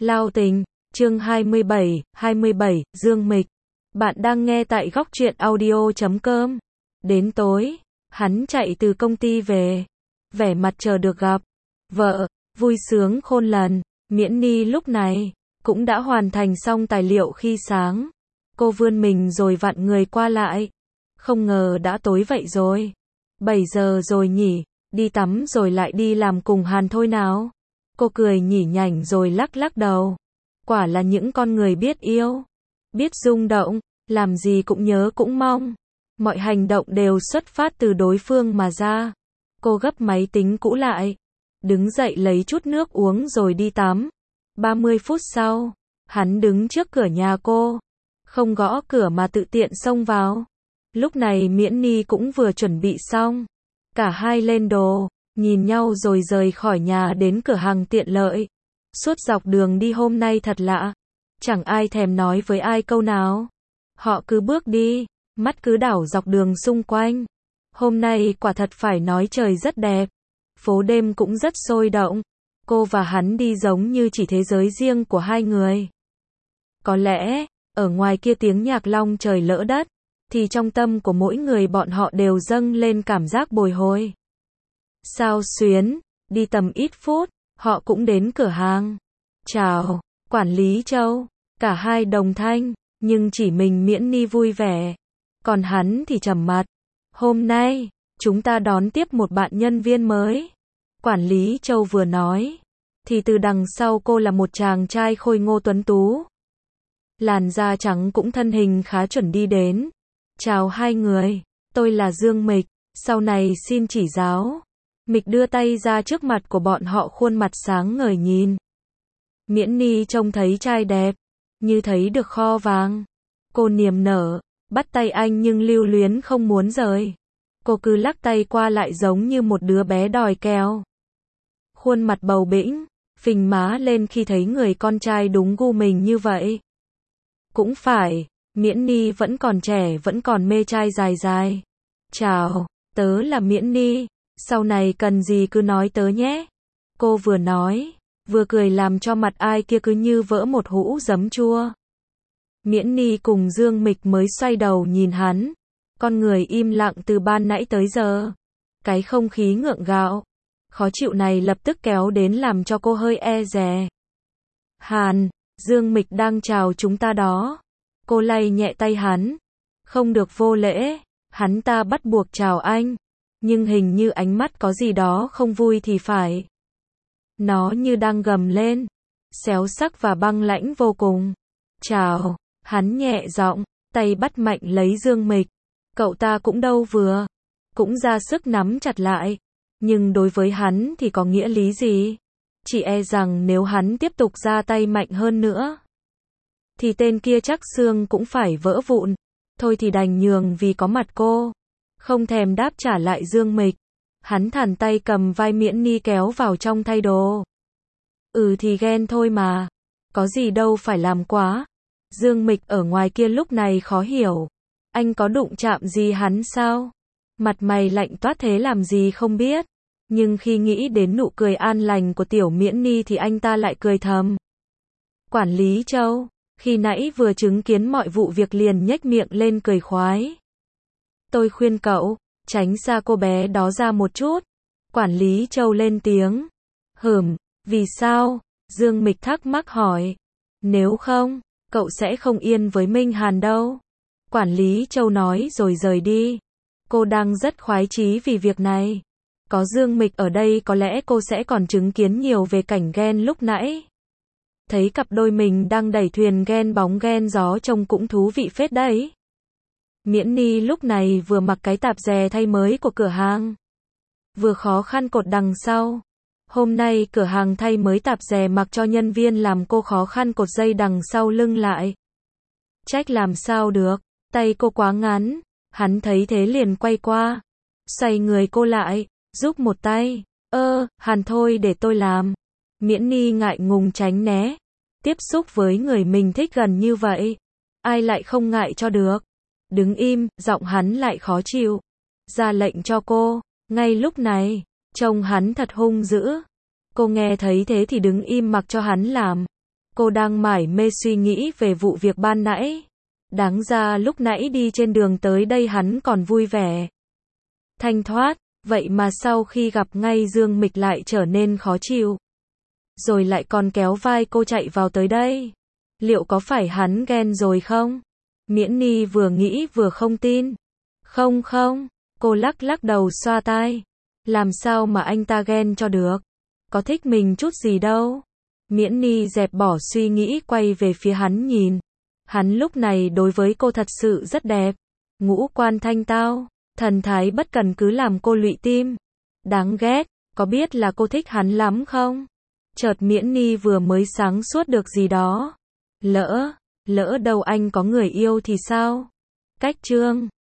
Lao tình, chương 27, Dương Mịch. Bạn đang nghe tại góc truyện audio.com. Đến tối, hắn chạy từ công ty về, vẻ mặt chờ được gặp vợ, vui sướng khôn lần. Miễn Ni lúc này cũng đã hoàn thành xong tài liệu khi sáng. Cô vươn mình rồi vặn người qua lại. Không ngờ đã tối vậy rồi. 7 giờ rồi nhỉ, đi tắm rồi lại đi làm cùng Hàn thôi nào. Cô cười nhỉ nhảnh rồi lắc lắc đầu. Quả là những con người biết yêu, biết rung động, làm gì cũng nhớ cũng mong. Mọi hành động đều xuất phát từ đối phương mà ra. Cô gấp máy tính cũ lại, đứng dậy lấy chút nước uống rồi đi tắm. 30 phút sau, hắn đứng trước cửa nhà cô, không gõ cửa mà tự tiện xông vào. Lúc này Miễn Ni cũng vừa chuẩn bị xong. Cả hai lên đồ, nhìn nhau rồi rời khỏi nhà đến cửa hàng tiện lợi. Suốt dọc đường đi hôm nay thật lạ. Chẳng ai thèm nói với ai câu nào. Họ cứ bước đi, mắt cứ đảo dọc đường xung quanh. Hôm nay quả thật phải nói trời rất đẹp. Phố đêm cũng rất sôi động. Cô và hắn đi giống như chỉ thế giới riêng của hai người. Có lẽ, ở ngoài kia tiếng nhạc long trời lỡ đất, thì trong tâm của mỗi người bọn họ đều dâng lên cảm giác bồi hồi. Sao xuyến, đi tầm ít phút, họ cũng đến cửa hàng. Chào, quản lý Châu. Cả hai đồng thanh, nhưng chỉ mình Miễn Ni vui vẻ. Còn hắn thì trầm mặc. Hôm nay, chúng ta đón tiếp một bạn nhân viên mới. Quản lý Châu vừa nói, thì từ đằng sau cô là một chàng trai khôi ngô tuấn tú. Làn da trắng cũng thân hình khá chuẩn đi đến. Chào hai người, tôi là Dương Mịch, sau này xin chỉ giáo. Mịch đưa tay ra trước mặt của bọn họ, khuôn mặt sáng ngời nhìn. Miễn Ni trông thấy trai đẹp, như thấy được kho vàng. Cô niềm nở, bắt tay anh nhưng lưu luyến không muốn rời. Cô cứ lắc tay qua lại giống như một đứa bé đòi kẹo. Khuôn mặt bầu bĩnh, phình má lên khi thấy người con trai đúng gu mình như vậy. Cũng phải, Miễn Ni vẫn còn trẻ, vẫn còn mê trai dài dài. Chào, tớ là Miễn Ni, sau này cần gì cứ nói tớ nhé. Cô vừa nói, vừa cười làm cho mặt ai kia cứ như vỡ một hũ giấm chua. Miễn Ni cùng Dương Mịch mới xoay đầu nhìn hắn. Con người im lặng từ ban nãy tới giờ. Cái không khí ngượng gạo, khó chịu này lập tức kéo đến làm cho cô hơi e dè. Hàn, Dương Mịch đang chào chúng ta đó. Cô lay nhẹ tay hắn. Không được vô lễ, hắn ta bắt buộc chào anh. Nhưng hình như ánh mắt có gì đó không vui thì phải. Nó như đang gầm lên, xéo sắc và băng lãnh vô cùng. Chào, hắn nhẹ giọng, tay bắt mạnh lấy Dương Mịch. Cậu ta cũng đâu vừa, cũng ra sức nắm chặt lại. Nhưng đối với hắn thì có nghĩa lý gì? Chỉ e rằng nếu hắn tiếp tục ra tay mạnh hơn nữa, thì tên kia chắc xương cũng phải vỡ vụn. Thôi thì đành nhường vì có mặt cô. Không thèm đáp trả lại Dương Mịch. Hắn thản tay cầm vai Miễn Ni kéo vào trong thay đồ. Thì ghen thôi mà. Có gì đâu phải làm quá. Dương Mịch ở ngoài kia lúc này khó hiểu. Anh có đụng chạm gì hắn sao? Mặt mày lạnh toát thế làm gì không biết. Nhưng khi nghĩ đến nụ cười an lành của tiểu Miễn Ni thì anh ta lại cười thầm. Quản lý Châu, khi nãy vừa chứng kiến mọi vụ việc liền nhếch miệng lên cười khoái. Tôi khuyên cậu, tránh xa cô bé đó ra một chút. Quản lý Châu lên tiếng. Vì sao? Dương Mịch thắc mắc hỏi. Nếu không, cậu sẽ không yên với Minh Hàn đâu. Quản lý Châu nói rồi rời đi. Cô đang rất khoái chí vì việc này. Có Dương Mịch ở đây có lẽ cô sẽ còn chứng kiến nhiều về cảnh ghen lúc nãy. Thấy cặp đôi mình đang đẩy thuyền ghen bóng ghen gió trông cũng thú vị phết đấy. Miễn Ni lúc này vừa mặc cái tạp dề thay mới của cửa hàng, vừa khó khăn cột đằng sau. Hôm nay cửa hàng thay mới tạp dề mặc cho nhân viên làm cô khó khăn cột dây đằng sau lưng lại. Trách làm sao được, tay cô quá ngắn. Hắn thấy thế liền quay qua, xoay người cô lại, giúp một tay. Hàn thôi để tôi làm. Miễn Ni ngại ngùng tránh né. Tiếp xúc với người mình thích gần như vậy, ai lại không ngại cho được. Đứng im, giọng hắn lại khó chịu. Ra lệnh cho cô. Ngay lúc này, trông hắn thật hung dữ. Cô nghe thấy thế thì đứng im mặc cho hắn làm. Cô đang mải mê suy nghĩ về vụ việc ban nãy. Đáng ra lúc nãy đi trên đường tới đây hắn còn vui vẻ, thanh thoát, vậy mà sau khi gặp ngay Dương Mịch lại trở nên khó chịu. Rồi lại còn kéo vai cô chạy vào tới đây. Liệu có phải hắn ghen rồi không? Miễn Ni vừa nghĩ vừa không tin. Không không, cô lắc lắc đầu xoa tai. Làm sao mà anh ta ghen cho được? Có thích mình chút gì đâu. Miễn Ni dẹp bỏ suy nghĩ quay về phía hắn nhìn. Hắn lúc này đối với cô thật sự rất đẹp. Ngũ quan thanh tao, thần thái bất cần cứ làm cô lụy tim. Đáng ghét, có biết là cô thích hắn lắm không? Chợt Miễn Ni vừa mới sáng suốt được gì đó. Lỡ đâu anh có người yêu thì sao? Cách chương